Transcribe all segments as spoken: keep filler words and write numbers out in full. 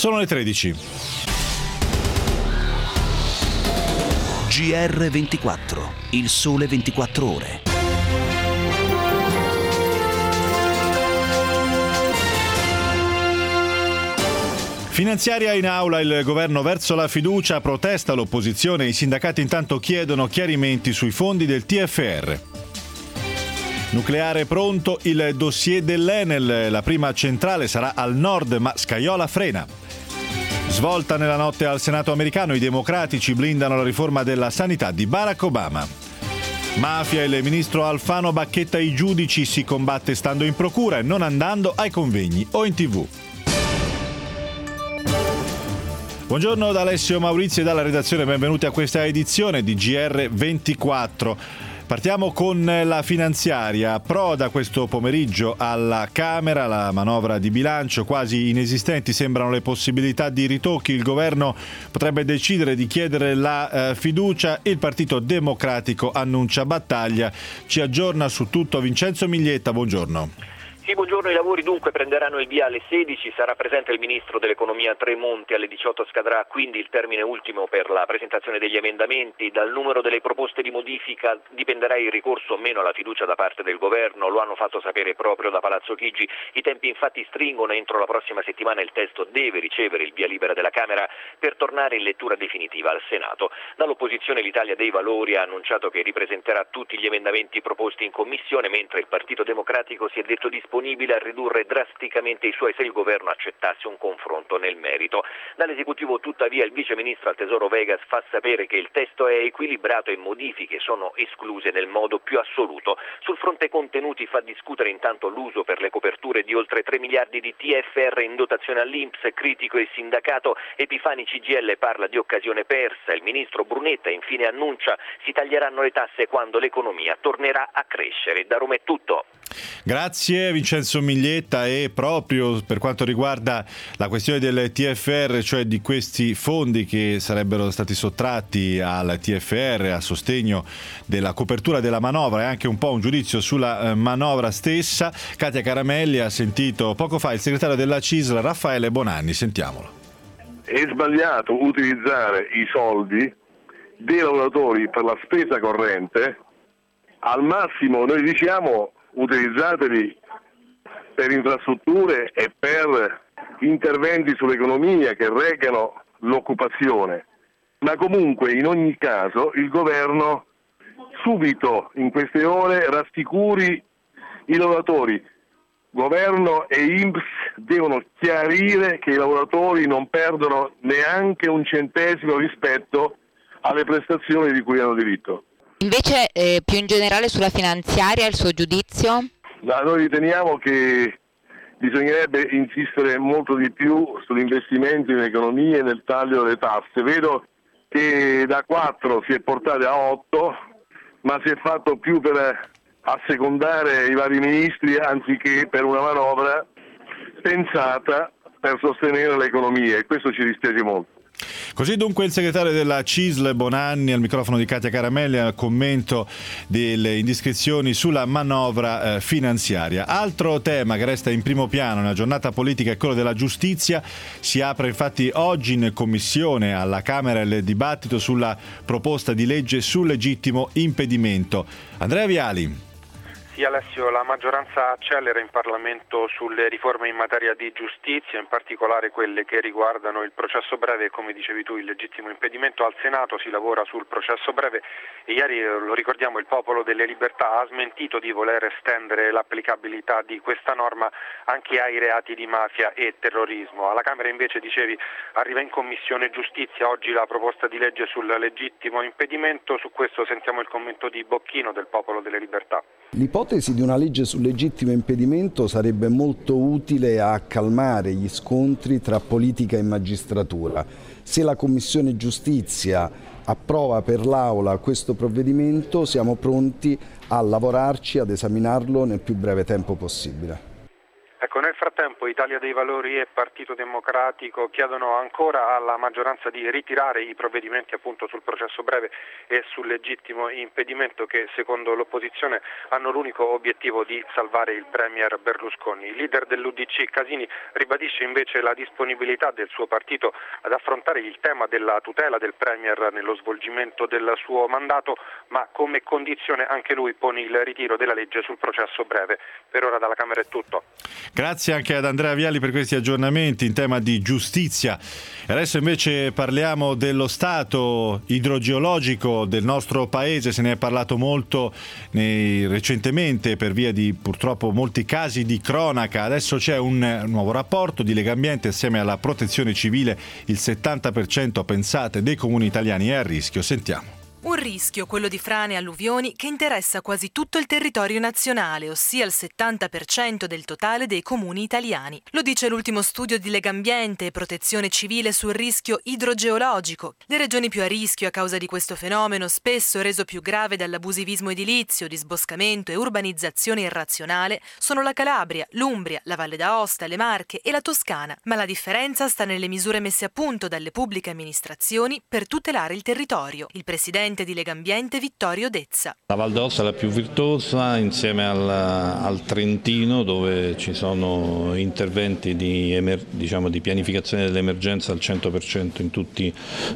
Sono le tredici. G R ventiquattro, il sole ventiquattro ore. Finanziaria in aula, il governo verso la fiducia, protesta l'opposizione, i sindacati intanto chiedono chiarimenti sui fondi del T F R. Nucleare pronto, il dossier dell'Enel, la prima centrale sarà al nord ma Scajola frena. Svolta nella notte al Senato americano, i democratici blindano la riforma della sanità di Barack Obama. Mafia, il ministro Alfano bacchetta i giudici, si combatte stando in procura e non andando ai convegni o in tv. Buongiorno da Alessio Maurizio e dalla redazione, benvenuti a questa edizione di G R ventiquattro. Partiamo con la finanziaria. Approda questo pomeriggio alla Camera la manovra di bilancio, quasi inesistenti sembrano le possibilità di ritocchi. Il governo potrebbe decidere di chiedere la eh, fiducia, il Partito Democratico annuncia battaglia. Ci aggiorna su tutto Vincenzo Miglietta, buongiorno. Sì, buongiorno. I lavori dunque prenderanno il via alle sedici, sarà presente il ministro dell'economia Tremonti, alle diciotto scadrà quindi il termine ultimo per la presentazione degli emendamenti. Dal numero delle proposte di modifica dipenderà il ricorso o meno alla fiducia da parte del governo, lo hanno fatto sapere proprio da Palazzo Chigi. I tempi infatti stringono, entro la prossima settimana il testo deve ricevere il via libera della Camera per tornare in lettura definitiva al Senato. Dall'opposizione l'Italia dei Valori ha annunciato che ripresenterà tutti gli emendamenti proposti in commissione, mentre il Partito Democratico si è detto disponibile disponibile a ridurre drasticamente i suoi se il governo accettasse un confronto nel merito. Dall'esecutivo tuttavia il vice ministro al Tesoro Vegas fa sapere che il testo è equilibrato e modifiche sono escluse nel modo più assoluto. Sul fronte contenuti fa discutere intanto l'uso per le coperture di oltre tre miliardi di T F R in dotazione all'I N P S, critico il sindacato. Epifani C G I L parla di occasione persa. Il ministro Brunetta infine annuncia si taglieranno le tasse quando l'economia tornerà a crescere. Da Roma è tutto. Grazie Vincenzo Miglietta. E proprio per quanto riguarda la questione del T F R, cioè di questi fondi che sarebbero stati sottratti al T F R a sostegno della copertura della manovra e anche un po' un giudizio sulla manovra stessa, Katia Caramelli ha sentito poco fa il segretario della C I S L Raffaele Bonanni, sentiamolo. È sbagliato utilizzare i soldi dei lavoratori per la spesa corrente. Al massimo noi diciamo utilizzateli per infrastrutture e per interventi sull'economia che reggano l'occupazione, ma comunque in ogni caso il governo subito in queste ore rassicuri i lavoratori. Governo e I N P S devono chiarire che i lavoratori non perdono neanche un centesimo rispetto alle prestazioni di cui hanno diritto. Invece eh, più in generale sulla finanziaria, il suo giudizio? No, noi riteniamo che bisognerebbe insistere molto di più sugli investimenti in economia e nel taglio delle tasse. Vedo che da quattro si è portati a otto, ma si è fatto più per assecondare i vari ministri anziché per una manovra pensata per sostenere l'economia, e questo ci dispiace molto. Così dunque il segretario della C I S L Bonanni al microfono di Katia Caramelli al commento delle indiscrezioni sulla manovra eh, finanziaria. Altro tema che resta in primo piano nella giornata politica è quello della giustizia. Si apre infatti oggi in commissione alla Camera il dibattito sulla proposta di legge sul legittimo impedimento. Andrea Viali. Sì, Alessio, la maggioranza accelera in Parlamento sulle riforme in materia di giustizia, in particolare quelle che riguardano il processo breve e, come dicevi tu, il legittimo impedimento. Al Senato si lavora sul processo breve e ieri, lo ricordiamo, il Popolo delle Libertà ha smentito di voler estendere l'applicabilità di questa norma anche ai reati di mafia e terrorismo. Alla Camera invece, dicevi, arriva in Commissione Giustizia oggi la proposta di legge sul legittimo impedimento. Su questo sentiamo il commento di Bocchino del Popolo delle Libertà. L'ipotesi di una legge sul legittimo impedimento sarebbe molto utile a calmare gli scontri tra politica e magistratura. Se la Commissione Giustizia approva per l'Aula questo provvedimento, siamo pronti a lavorarci, ad esaminarlo nel più breve tempo possibile. Ecco, nel Nel frattempo Italia dei Valori e Partito Democratico chiedono ancora alla maggioranza di ritirare i provvedimenti appunto sul processo breve e sul legittimo impedimento che secondo l'opposizione hanno l'unico obiettivo di salvare il premier Berlusconi. Il leader dell'U D C Casini ribadisce invece la disponibilità del suo partito ad affrontare il tema della tutela del premier nello svolgimento del suo mandato, ma come condizione anche lui pone il ritiro della legge sul processo breve. Per ora dalla Camera è tutto. Grazie anche ad Andrea Vialli per questi aggiornamenti in tema di giustizia. Adesso invece parliamo dello stato idrogeologico del nostro paese. Se ne è parlato molto nei, recentemente per via di purtroppo molti casi di cronaca. Adesso c'è un nuovo rapporto di Legambiente assieme alla Protezione Civile. Il settanta per cento, pensate, dei comuni italiani è a rischio. Sentiamo. Un rischio, quello di frane e alluvioni, che interessa quasi tutto il territorio nazionale, ossia il settanta per cento del totale dei comuni italiani. Lo dice l'ultimo studio di Legambiente e Protezione Civile sul rischio idrogeologico. Le regioni più a rischio a causa di questo fenomeno, spesso reso più grave dall'abusivismo edilizio, disboscamento e urbanizzazione irrazionale, sono la Calabria, l'Umbria, la Valle d'Aosta, le Marche e la Toscana. Ma la differenza sta nelle misure messe a punto dalle pubbliche amministrazioni per tutelare il territorio. Il presidente di Legambiente Vittorio Dezza. La Val d'Aosta è la più virtuosa insieme al, al Trentino, dove ci sono interventi di, emer, diciamo, di pianificazione dell'emergenza al cento per cento in tutti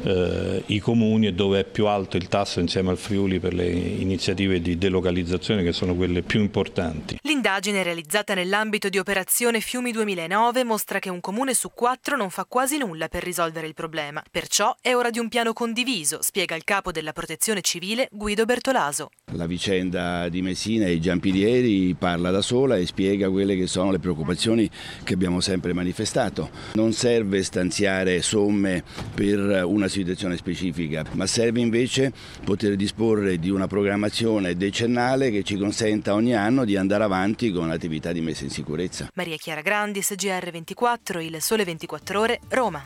eh, i comuni, e dove è più alto il tasso insieme al Friuli per le iniziative di delocalizzazione, che sono quelle più importanti. L'indagine realizzata nell'ambito di Operazione Fiumi duemilanove mostra che un comune su quattro non fa quasi nulla per risolvere il problema. Perciò è ora di un piano condiviso, spiega il capo della Protezione Civile Guido Bertolaso. La vicenda di Messina e Giampilieri parla da sola e spiega quelle che sono le preoccupazioni che abbiamo sempre manifestato. Non serve stanziare somme per una situazione specifica, ma serve invece poter disporre di una programmazione decennale che ci consenta ogni anno di andare avanti con l'attività di messa in sicurezza. Maria Chiara Grandis, G R ventiquattro, Il Sole ventiquattro Ore, Roma.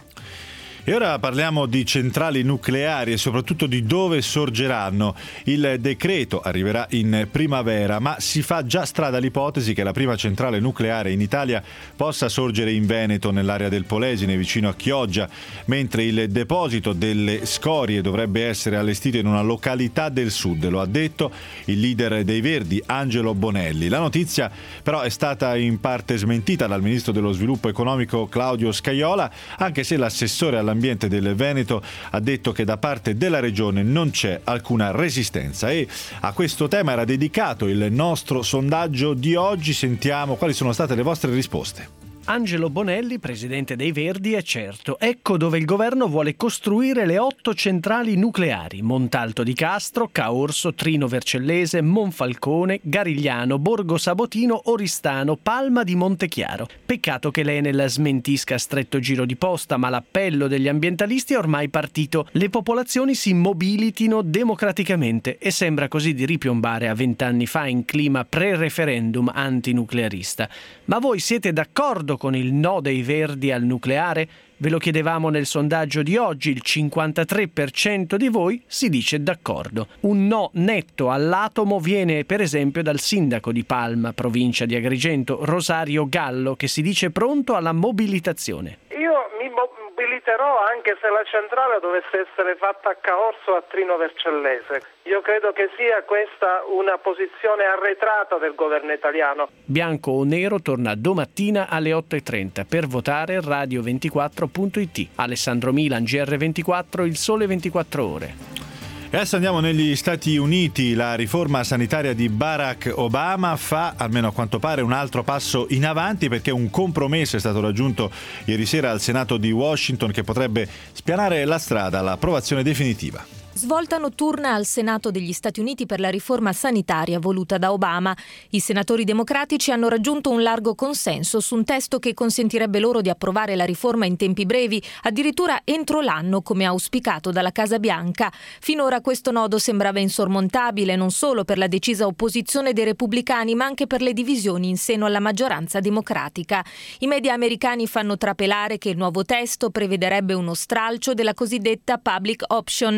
E ora parliamo di centrali nucleari e soprattutto di dove sorgeranno. Il decreto arriverà in primavera, ma si fa già strada l'ipotesi che la prima centrale nucleare in Italia possa sorgere in Veneto, nell'area del Polesine, vicino a Chioggia, mentre il deposito delle scorie dovrebbe essere allestito in una località del sud, lo ha detto il leader dei Verdi, Angelo Bonelli. La notizia però è stata in parte smentita dal ministro dello sviluppo economico Claudio Scajola, anche se l'assessore alla Ambiente del Veneto ha detto che da parte della regione non c'è alcuna resistenza. E a questo tema era dedicato il nostro sondaggio di oggi. Sentiamo quali sono state le vostre risposte. Angelo Bonelli, presidente dei Verdi, è certo. Ecco dove il governo vuole costruire le otto centrali nucleari: Montalto di Castro, Caorso, Trino Vercellese, Monfalcone, Garigliano, Borgo Sabotino, Oristano, Palma di Montechiaro. Peccato che l'Enel smentisca a stretto giro di posta, ma l'appello degli ambientalisti è ormai partito. Le popolazioni si mobilitino democraticamente, e sembra così di ripiombare a vent'anni fa in clima pre-referendum antinuclearista. Ma voi siete d'accordo con il no dei Verdi al nucleare? Ve lo chiedevamo nel sondaggio di oggi, il cinquantatré per cento di voi si dice d'accordo. Un no netto all'atomo viene per esempio dal sindaco di Palma, provincia di Agrigento, Rosario Gallo, che si dice pronto alla mobilitazione. Io mi mobiliterò anche se la centrale dovesse essere fatta a Caorso o a Trino Vercellese. Io credo che sia questa una posizione arretrata del governo italiano. Bianco o nero torna domattina alle otto e trenta per votare radio ventiquattro punto it. Alessandro Milan, G R ventiquattro, Il Sole ventiquattro Ore. E adesso andiamo negli Stati Uniti. La riforma sanitaria di Barack Obama fa, almeno a quanto pare, un altro passo in avanti, perché un compromesso è stato raggiunto ieri sera al Senato di Washington che potrebbe spianare la strada all'approvazione definitiva. Svolta notturna al Senato degli Stati Uniti per la riforma sanitaria voluta da Obama. I senatori democratici hanno raggiunto un largo consenso su un testo che consentirebbe loro di approvare la riforma in tempi brevi, addirittura entro l'anno, come auspicato dalla Casa Bianca. Finora questo nodo sembrava insormontabile, non solo per la decisa opposizione dei repubblicani, ma anche per le divisioni in seno alla maggioranza democratica. I media americani fanno trapelare che il nuovo testo prevederebbe uno stralcio della cosiddetta public option, la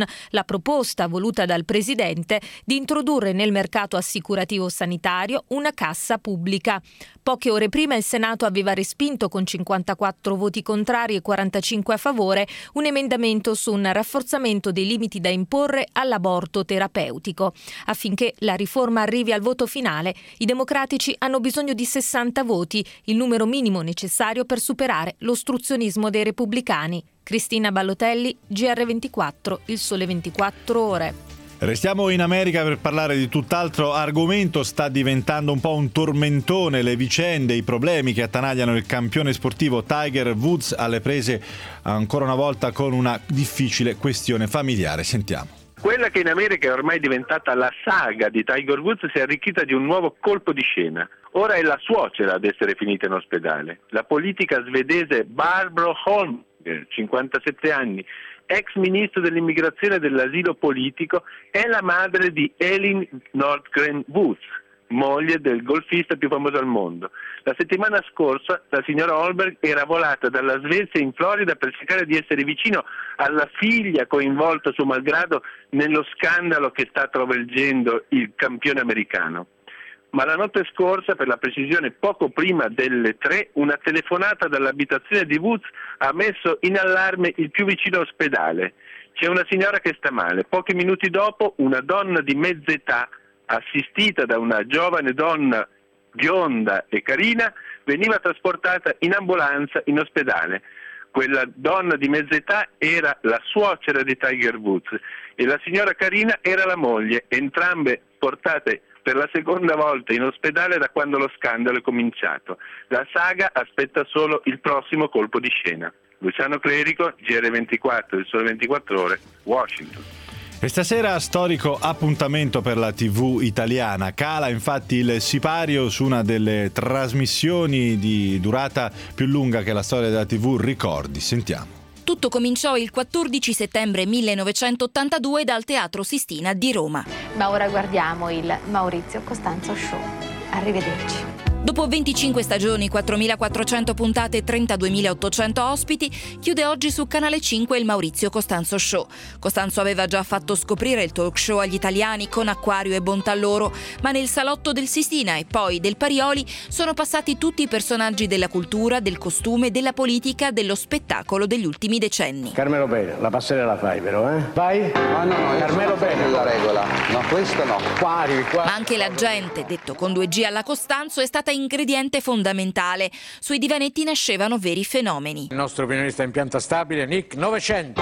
proposta voluta dal presidente di introdurre nel mercato assicurativo sanitario una cassa pubblica. Poche ore prima il Senato aveva respinto con cinquantaquattro voti contrari e quarantacinque a favore un emendamento su un rafforzamento dei limiti da imporre all'aborto terapeutico. Affinché la riforma arrivi al voto finale, i democratici hanno bisogno di sessanta voti, il numero minimo necessario per superare l'ostruzionismo dei repubblicani. Cristina Ballotelli, G R ventiquattro, Il Sole ventiquattro Ore. Restiamo in America per parlare di tutt'altro argomento. Sta diventando un po' un tormentone le vicende, i problemi che attanagliano il campione sportivo Tiger Woods alle prese ancora una volta con una difficile questione familiare. Sentiamo. Quella che in America è ormai diventata la saga di Tiger Woods si è arricchita di un nuovo colpo di scena. Ora è la suocera ad essere finita in ospedale. La politica svedese Barbro Holmberg, cinquantasette anni, ex ministro dell'immigrazione e dell'asilo politico, è la madre di Elin Nordgren Woods, moglie del golfista più famoso al mondo. La settimana scorsa la signora Holmberg era volata dalla Svezia in Florida per cercare di essere vicino alla figlia coinvolta suo malgrado nello scandalo che sta travolgendo il campione americano. Ma la notte scorsa, per la precisione poco prima delle tre, una telefonata dall'abitazione di Woods ha messo in allarme il più vicino ospedale. C'è una signora che sta male. Pochi minuti dopo una donna di mezza età, assistita da una giovane donna bionda e carina, veniva trasportata in ambulanza in ospedale. Quella donna di mezza età era la suocera di Tiger Woods e la signora carina era la moglie, entrambe portate per la seconda volta in ospedale da quando lo scandalo è cominciato. La saga aspetta solo il prossimo colpo di scena. Luciano Clerico, G R ventiquattro, Il Sole ventiquattro Ore, Washington. E stasera storico appuntamento per la tivù italiana. Cala infatti il sipario su una delle trasmissioni di durata più lunga che la storia della tivù ricordi. Sentiamo. Tutto cominciò il quattordici settembre millenovecentottantadue dal Teatro Sistina di Roma. Ma ora guardiamo il Maurizio Costanzo Show. Arrivederci. Dopo venticinque stagioni, quattromilaquattrocento puntate e trentaduemilaottocento ospiti, chiude oggi su Canale cinque il Maurizio Costanzo Show. Costanzo aveva già fatto scoprire il talk show agli italiani con Acquario e Bontà loro, ma nel salotto del Sistina e poi del Parioli sono passati tutti i personaggi della cultura, del costume, della politica, dello spettacolo degli ultimi decenni. Carmelo Bene, la passerella la fai però, eh? Vai? No, no, no, Carmelo Bene la regola. No, questo no. Qua arrivi, qua. Ma anche la gente, detto con due G alla Costanzo, è stata ingrediente fondamentale. Sui divanetti nascevano veri fenomeni. Il nostro opinionista in pianta stabile, Nick novecento.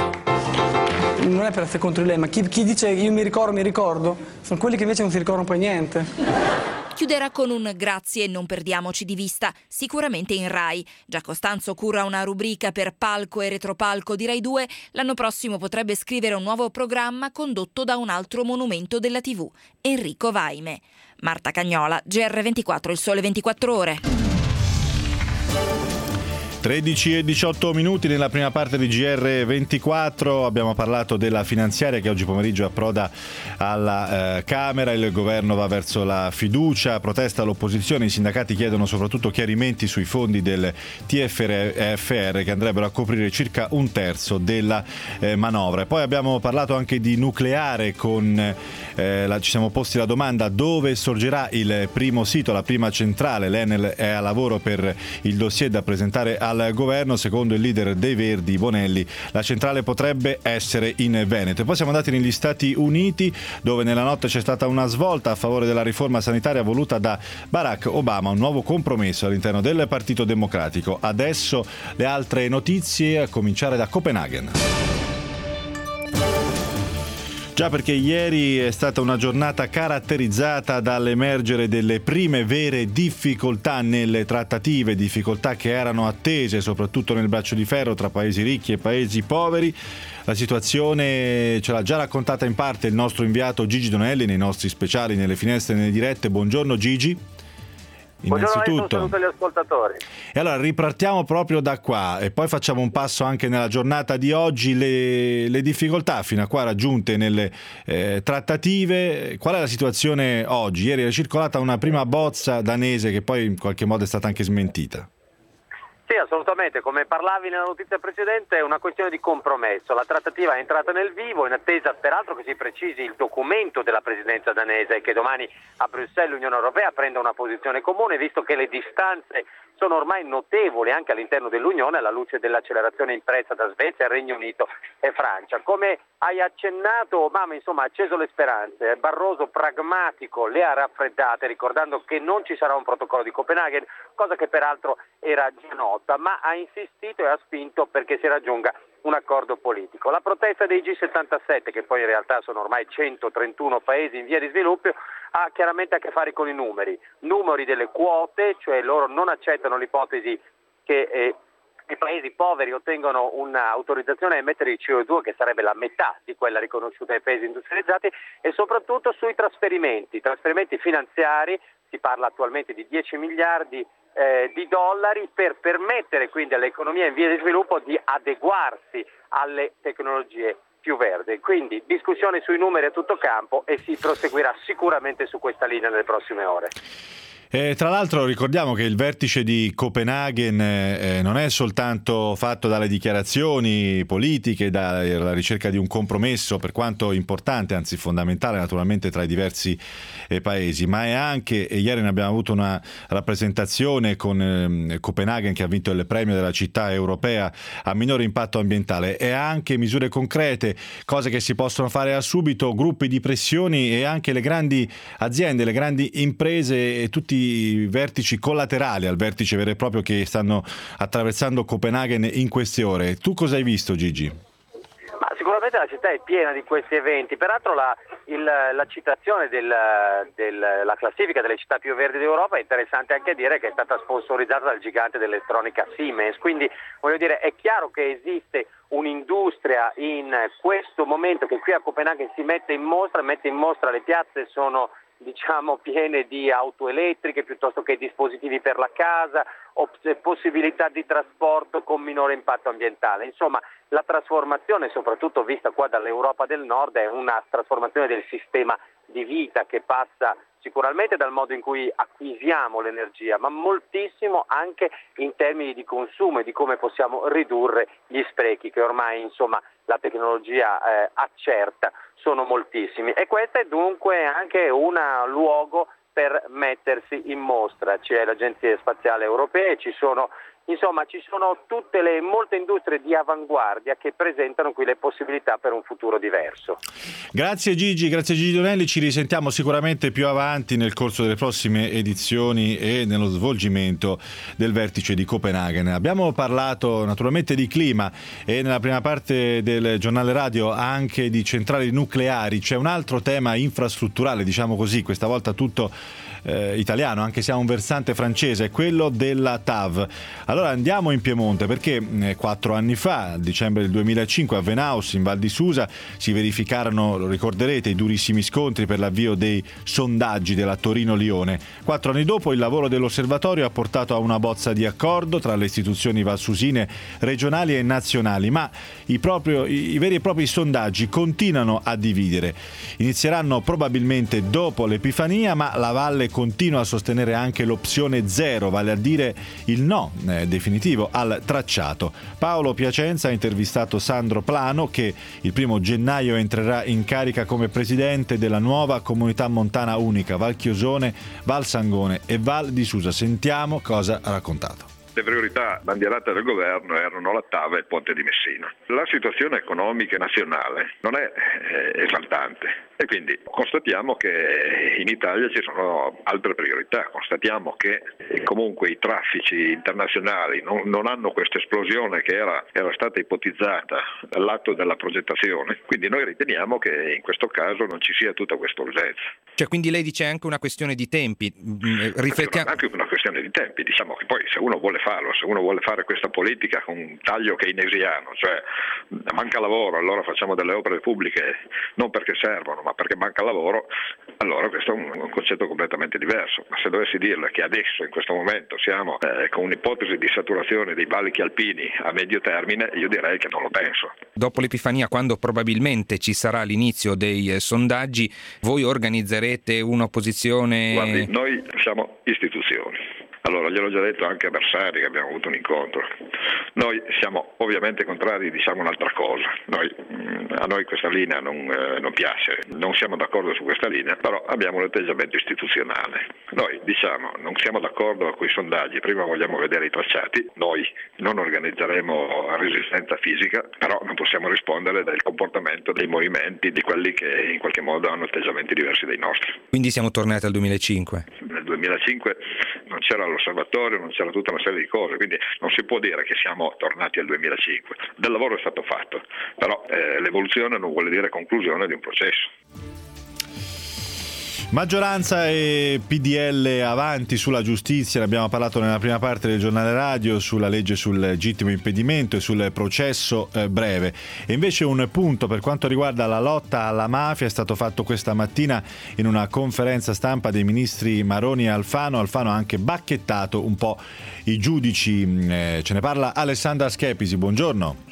Non è per essere contro lei, ma chi, chi dice io mi ricordo, mi ricordo, sono quelli che invece non si ricordano poi niente. Chiuderà con un grazie e non perdiamoci di vista, sicuramente in Rai. Già Costanzo cura una rubrica per Palco e Retropalco di Rai due, l'anno prossimo potrebbe scrivere un nuovo programma condotto da un altro monumento della tivù, Enrico Vaime. Marta Cagnola, G R ventiquattro, Il Sole ventiquattro Ore. tredici e diciotto minuti nella prima parte di G R ventiquattro. Abbiamo parlato della finanziaria che oggi pomeriggio approda alla eh, Camera. Il governo va verso la fiducia, protesta l'opposizione, i sindacati chiedono soprattutto chiarimenti sui fondi del T F R che andrebbero a coprire circa un terzo della eh, manovra. Poi abbiamo parlato anche di nucleare, con eh, la, ci siamo posti la domanda dove sorgerà il primo sito, la prima centrale. L'Enel è a lavoro per il dossier da presentare al al governo. Secondo il leader dei Verdi, Bonelli, la centrale potrebbe essere in Veneto. E poi siamo andati negli Stati Uniti, dove nella notte c'è stata una svolta a favore della riforma sanitaria voluta da Barack Obama, un nuovo compromesso all'interno del Partito Democratico. Adesso le altre notizie, a cominciare da Copenaghen. Già, perché ieri è stata una giornata caratterizzata dall'emergere delle prime vere difficoltà nelle trattative, difficoltà che erano attese soprattutto nel braccio di ferro tra paesi ricchi e paesi poveri. La situazione ce l'ha già raccontata in parte il nostro inviato Gigi Donelli nei nostri speciali, nelle finestre e nelle dirette. Buongiorno Gigi. Innanzitutto, saluto agli ascoltatori. E allora ripartiamo proprio da qua e poi facciamo un passo anche nella giornata di oggi, le, le difficoltà fino a qua raggiunte nelle eh, trattative. Qual è la situazione oggi? Ieri è circolata una prima bozza danese che poi in qualche modo è stata anche smentita. Sì, Sì, assolutamente, come parlavi nella notizia precedente è una questione di compromesso, la trattativa è entrata nel vivo in attesa peraltro che si precisi il documento della presidenza danese e che domani a Bruxelles l'Unione Europea prenda una posizione comune, visto che le distanze sono ormai notevoli anche all'interno dell'Unione alla luce dell'accelerazione impressa da Svezia, Regno Unito e Francia. Come hai accennato, Obama insomma ha acceso le speranze, Barroso pragmatico le ha raffreddate ricordando che non ci sarà un protocollo di Copenaghen, cosa che peraltro era già nota, ma ha insistito e ha spinto perché si raggiunga un accordo politico. La protesta dei G settantasette, che poi in realtà sono ormai centotrentuno paesi in via di sviluppo, ha chiaramente a che fare con i numeri, numeri delle quote, cioè loro non accettano l'ipotesi che eh, i paesi poveri ottengono un'autorizzazione a emettere il C O due che sarebbe la metà di quella riconosciuta ai paesi industrializzati, e soprattutto sui trasferimenti, trasferimenti finanziari, si parla attualmente di dieci miliardi eh, di dollari per permettere quindi all'economia in via di sviluppo di adeguarsi alle tecnologie più verdi. Quindi discussione sui numeri a tutto campo e si proseguirà sicuramente su questa linea nelle prossime ore. Eh, tra l'altro ricordiamo che il vertice di Copenaghen eh, non è soltanto fatto dalle dichiarazioni politiche, dalla ricerca di un compromesso, per quanto importante, anzi fondamentale naturalmente tra i diversi eh, paesi, ma è anche, e ieri ne abbiamo avuto una rappresentazione con eh, Copenaghen che ha vinto il premio della città europea a minore impatto ambientale, è anche misure concrete, cose che si possono fare a subito, gruppi di pressioni e anche le grandi aziende, le grandi imprese e tutti i vertici collaterali al vertice vero e proprio che stanno attraversando Copenaghen in queste ore. Tu cosa hai visto, Gigi? Ma sicuramente la città è piena di questi eventi, peraltro la, il, la citazione della del, classifica delle città più verdi d'Europa è interessante anche dire che è stata sponsorizzata dal gigante dell'elettronica Siemens, quindi voglio dire è chiaro che esiste un'industria in questo momento che qui a Copenaghen si mette in mostra, mette in mostra le piazze sono diciamo piene di auto elettriche piuttosto che dispositivi per la casa o possibilità di trasporto con minore impatto ambientale. Insomma, la trasformazione, soprattutto vista qua dall'Europa del Nord, è una trasformazione del sistema di vita che passa sicuramente dal modo in cui acquisiamo l'energia, ma moltissimo anche in termini di consumo e di come possiamo ridurre gli sprechi che ormai insomma la tecnologia eh, accerta, sono moltissimi. E questo è dunque anche un luogo per mettersi in mostra. C'è l'Agenzia Spaziale Europea, ci sono Insomma, ci sono tutte le molte industrie di avanguardia che presentano qui le possibilità per un futuro diverso. Grazie Gigi, grazie Gigi Donelli, ci risentiamo sicuramente più avanti nel corso delle prossime edizioni e nello svolgimento del vertice di Copenaghen. Abbiamo parlato naturalmente di clima e nella prima parte del giornale radio anche di centrali nucleari. C'è un altro tema infrastrutturale, diciamo così, questa volta tutto Eh, italiano, anche se ha un versante francese, quello della T A V. Allora andiamo in Piemonte perché eh, quattro anni fa, a dicembre del duemilacinque, a Venaus in Val di Susa si verificarono, lo ricorderete, i durissimi scontri per l'avvio dei sondaggi della Torino-Lione. Quattro anni dopo il lavoro dell'osservatorio ha portato a una bozza di accordo tra le istituzioni valsusine regionali e nazionali, ma i, proprio, i, i veri e propri sondaggi continuano a dividere. Inizieranno probabilmente dopo l'Epifania, ma la Valle continua a sostenere anche l'opzione zero, vale a dire il no eh, definitivo al tracciato. Paolo Piacenza ha intervistato Sandro Plano, che il primo gennaio entrerà in carica come presidente della nuova comunità montana unica Val Chiosone, Val Sangone e Val di Susa. Sentiamo cosa ha raccontato. Le priorità bandierate del governo erano la T A V e il Ponte di Messina. La situazione economica nazionale non è eh, esaltante e quindi constatiamo che in Italia ci sono altre priorità, constatiamo che comunque i traffici internazionali non, non hanno questa esplosione che era, era stata ipotizzata dall'atto della progettazione, quindi noi riteniamo che in questo caso non ci sia tutta questa urgenza. Cioè, quindi lei dice anche una questione di tempi, riflettiamo... Anche una questione di tempi, diciamo che poi se uno vuole farlo, se uno vuole fare questa politica con un taglio keynesiano, cioè manca lavoro, allora facciamo delle opere pubbliche non perché servono ma perché manca lavoro, allora questo è un concetto completamente diverso. Ma se dovessi dirle che adesso in questo momento siamo eh, con un'ipotesi di saturazione dei valichi alpini a medio termine, io direi che non lo penso. Dopo l'Epifania, quando probabilmente ci sarà l'inizio dei eh, sondaggi, voi organizzerete un'opposizione? Guardi, noi siamo istituzioni. Allora, gliel'ho già detto anche a Bersani che abbiamo avuto un incontro. Noi siamo ovviamente contrari, diciamo un'altra cosa. Noi, a noi questa linea non, eh, non piace, non siamo d'accordo su questa linea, però abbiamo un atteggiamento istituzionale. Noi diciamo non siamo d'accordo con i sondaggi, prima vogliamo vedere i tracciati, noi non organizzeremo resistenza fisica, però non possiamo rispondere del comportamento dei movimenti, di quelli che in qualche modo hanno atteggiamenti diversi dai nostri. Quindi siamo tornati al duemilacinque? Nel duemilacinque non c'era l'osservatorio, non c'era tutta una serie di cose, quindi non si può dire che siamo tornati al duemilacinque. Del lavoro è stato fatto, però eh, l'evoluzione non vuole dire conclusione di un processo. Maggioranza e P D L avanti sulla giustizia, ne abbiamo parlato nella prima parte del giornale radio, sulla legge sul legittimo impedimento e sul processo eh, breve. E invece un punto per quanto riguarda la lotta alla mafia è stato fatto questa mattina in una conferenza stampa dei ministri Maroni e Alfano. Alfano ha anche bacchettato un po' i giudici. Eh, ce ne parla Alessandra Schepisi, buongiorno.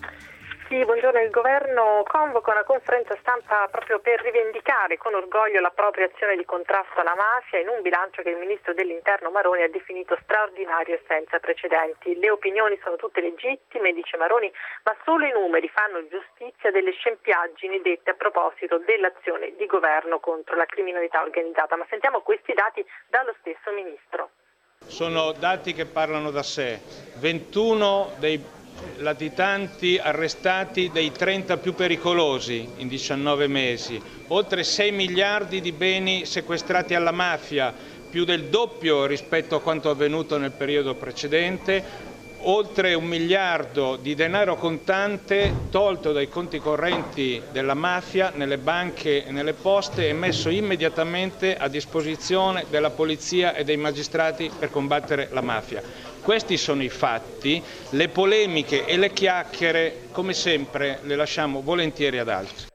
Sì, buongiorno. Il governo convoca una conferenza stampa proprio per rivendicare con orgoglio la propria azione di contrasto alla mafia in un bilancio che il ministro dell'Interno Maroni ha definito straordinario e senza precedenti. Le opinioni sono tutte legittime, dice Maroni, ma solo i numeri fanno giustizia delle scempiaggini dette a proposito dell'azione di governo contro la criminalità organizzata. Ma sentiamo questi dati dallo stesso ministro. Sono dati che parlano da sé. ventuno dei latitanti arrestati dei trenta più pericolosi in diciannove mesi, oltre sei miliardi di beni sequestrati alla mafia, più del doppio rispetto a quanto avvenuto nel periodo precedente, oltre un miliardo di denaro contante tolto dai conti correnti della mafia nelle banche e nelle poste e messo immediatamente a disposizione della polizia e dei magistrati per combattere la mafia. Questi sono i fatti, le polemiche e le chiacchiere, come sempre, le lasciamo volentieri ad altri.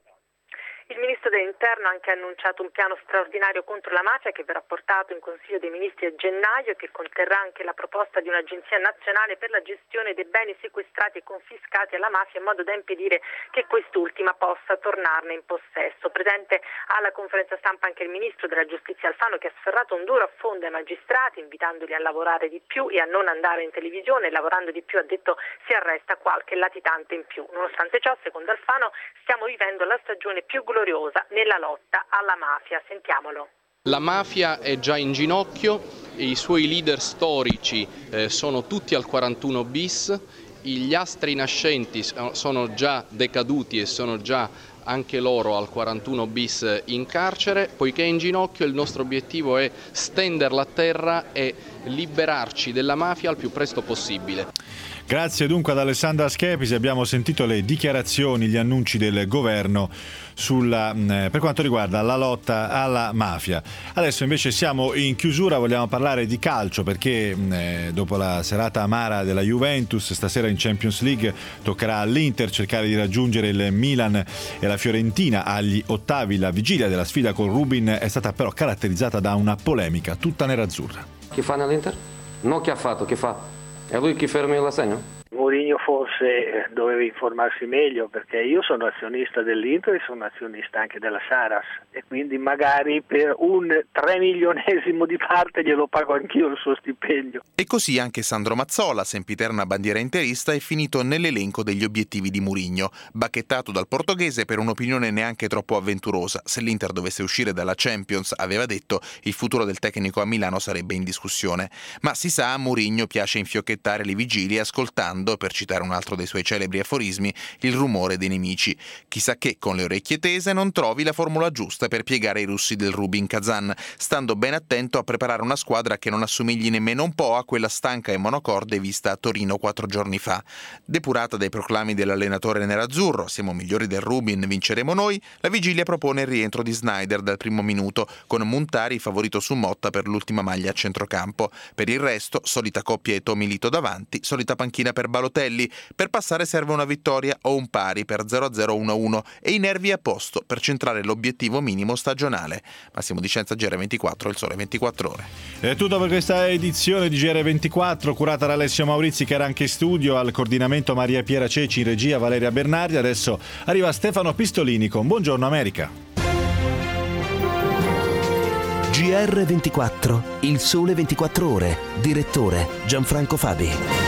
Il ministro dell'Interno ha anche annunciato un piano straordinario contro la mafia che verrà portato in Consiglio dei Ministri a gennaio e che conterrà anche la proposta di un'agenzia nazionale per la gestione dei beni sequestrati e confiscati alla mafia in modo da impedire che quest'ultima possa tornarne in possesso. Presente alla conferenza stampa anche il ministro della Giustizia Alfano che ha sferrato un duro affondo ai magistrati invitandoli a lavorare di più e a non andare in televisione. Lavorando di più, ha detto, si arresta qualche latitante in più. Nonostante ciò, secondo Alfano, stiamo vivendo la stagione più gloriosa nella lotta alla mafia. Sentiamolo. La mafia è già in ginocchio, i suoi leader storici eh, sono tutti al quarantuno bis, gli astri nascenti sono già decaduti e sono già anche loro al quarantuno bis in carcere. Poiché è in ginocchio, il nostro obiettivo è stenderla a terra e liberarci della mafia al più presto possibile. Grazie dunque ad Alessandra Schepisi, abbiamo sentito le dichiarazioni, gli annunci del governo sulla, eh, per quanto riguarda la lotta alla mafia. Adesso invece siamo in chiusura, vogliamo parlare di calcio perché eh, dopo la serata amara della Juventus, stasera in Champions League toccherà all'Inter cercare di raggiungere il Milan e la Fiorentina agli ottavi. La vigilia della sfida con Rubin è stata però caratterizzata da una polemica tutta nerazzurra. Chi fa nell'Inter? No, chi ha fatto, chi fa? È lui chi ferma l'assegno? Mourinho forse doveva informarsi meglio perché io sono azionista dell'Inter e sono azionista anche della Saras e quindi magari per un tre milionesimo di parte glielo pago anch'io il suo stipendio. E così anche Sandro Mazzola, sempiterna bandiera interista, è finito nell'elenco degli obiettivi di Mourinho, bacchettato dal portoghese per un'opinione neanche troppo avventurosa. Se l'Inter dovesse uscire dalla Champions, aveva detto, il futuro del tecnico a Milano sarebbe in discussione. Ma si sa, a Mourinho piace infiocchettare le vigilie ascoltando, per citare un altro dei suoi celebri aforismi, il rumore dei nemici. Chissà che con le orecchie tese non trovi la formula giusta per piegare i russi del Rubin Kazan, stando ben attento a preparare una squadra che non assomigli nemmeno un po' a quella stanca e monocorde vista a Torino quattro giorni fa. Depurata dai proclami dell'allenatore nerazzurro, siamo migliori del Rubin, vinceremo noi, la vigilia propone il rientro di Sneijder dal primo minuto, con Muntari favorito su Motta per l'ultima maglia a centrocampo. Per il resto, solita coppia Eto'o Milito davanti, solita panchina per Balotelli. Per passare serve una vittoria o un pari per zero a zero uno a uno e i nervi a posto per centrare l'obiettivo minimo stagionale. Massimo Dicenza, G R ventiquattro, il Sole ventiquattro Ore. È tutto per questa edizione di G R ventiquattro, curata da Alessio Maurizi che era anche in studio, al coordinamento Maria Piera Ceci, in regia Valeria Bernardi. Adesso arriva Stefano Pistolini con Buongiorno America. G G R ventiquattro, Il Sole ventiquattro Ore, direttore Gianfranco Fabi.